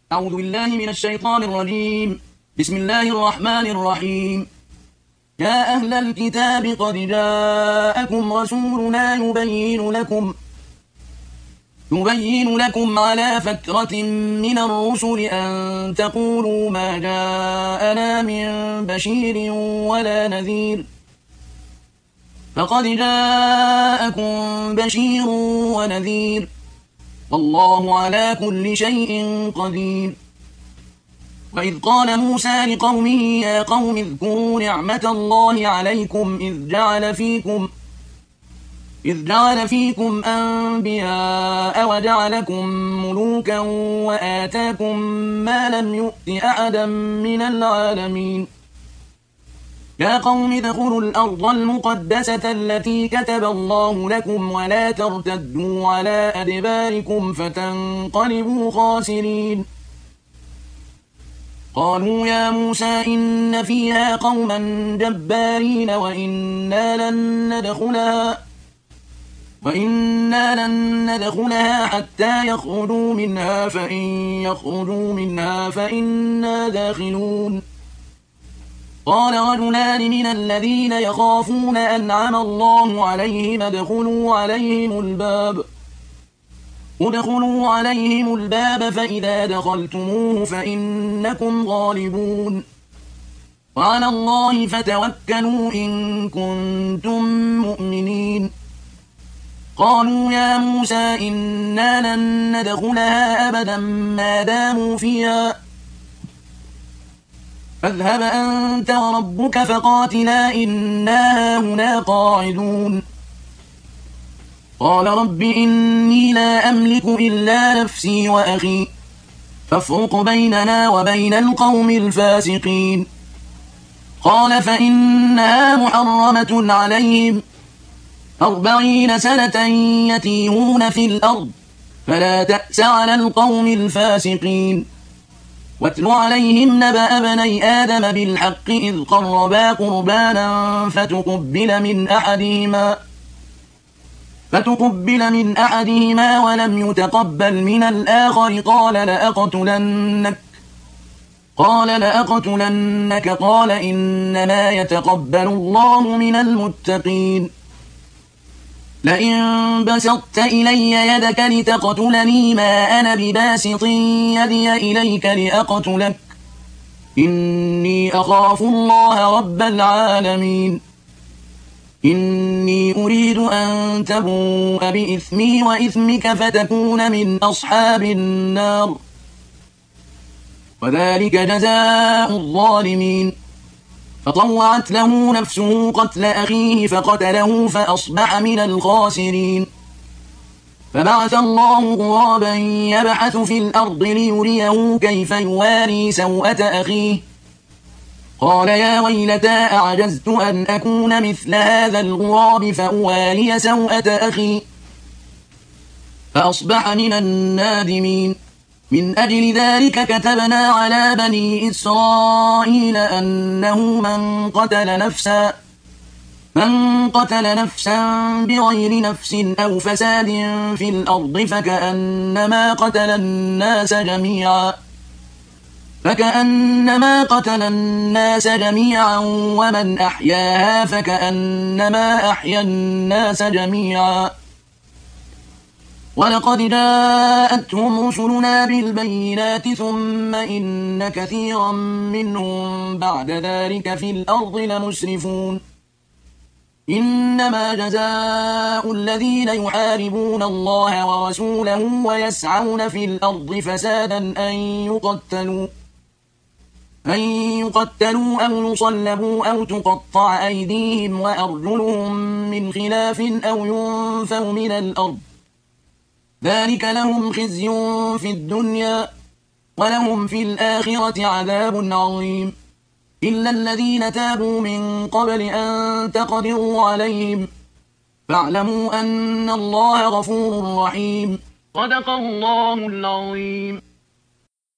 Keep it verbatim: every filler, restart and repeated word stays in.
أعوذ بالله من الشيطان الرجيم. بسم الله الرحمن الرحيم. يا أهل الكتاب قد جاءكم رسولنا يبين لكم يبين لكم على فترة من الرسل أن تقولوا ما جاءنا من بشير ولا نذير، فقد جاءكم بشير ونذير، والله على كل شيء قدير. وإذ قال موسى لقومه يا قوم اذكروا نعمة الله عليكم إذ جعل فيكم إذ جعل فيكم أنبياء وجعلكم ملوكا وآتاكم ما لم يؤت أحدا من العالمين. يا قوم ادخلوا الأرض المقدسة التي كتب الله لكم ولا ترتدوا على أدباركم فتنقلبوا خاسرين. قالوا يا موسى إن فيها قوما جبارين وإنا لن ندخلها وإنا لن ندخلها حتى يخرجوا منها فإن يخرجوا منها فإنا داخلون. قال رجلان من الذين يخافون أنعم الله عليهم ادخلوا عليهم الباب ادخلوا عليهم الباب فإذا دخلتموه فإنكم غالبون، وعلى الله فتوكلوا إن كنتم مؤمنين. قالوا يا موسى إنا لن ندخلها أبدا ما داموا فيها فاذهب أنت وربك فقاتلا إنا هنا قاعدون. قال رب إني لا أملك إلا نفسي وأخي فافرق بيننا وبين القوم الفاسقين. قال فإنها محرمة عليهم أربعين سنة يتيهون في الأرض فلا تأس على القوم الفاسقين. واتل عليهم نبأ بني آدم بالحق إذ قربا قربانا فتقبل من أحدهما فتقبل من أحدهما ولم يتقبل من الآخر قال لأقتلنك قال لأقتلنك قال إنما يتقبل الله من المتقين. لئن بسطت إلي يدك لتقتلني ما أنا بباسط يدي إليك لأقتلك إني أخاف الله رب العالمين. إني أريد أن تبوء بإثمي وإثمك فتكون من أصحاب النار، وذلك جزاء الظالمين. فطوعت له نفسه قتل أخيه فقتله فأصبح من الخاسرين. فبعث الله غرابا يبحث في الأرض ليريه كيف يواري سوءة أخيه قال يا ويلتى أعجزت أن أكون مثل هذا الغراب فأواري سوءة أخي فأصبح من النادمين. من أجل ذلك كتبنا على بني إسرائيل أنه من قتل نفسا من قتل نفسا بغير نفس أو فساد في الأرض فكأنما قتل الناس جميعا فكأنما قتل الناس جميعا ومن أحياها فكأنما أحيا الناس جميعا. ولقد جاءتهم رسلنا بالبينات ثم إن كثيرا منهم بعد ذلك في الأرض لمسرفون. إنما جزاء الذين يحاربون الله ورسوله ويسعون في الأرض فسادا أن يقتلوا أن يقتلوا أو يصلبوا أو تقطع أيديهم وأرجلهم من خلاف أو ينفوا من الأرض، ذلك لهم خزي في الدنيا ولهم في الآخرة عذاب عظيم. إلا الذين تابوا من قبل أن تقدروا عليهم فاعلموا أن الله غفور رحيم. صدق الله العظيم.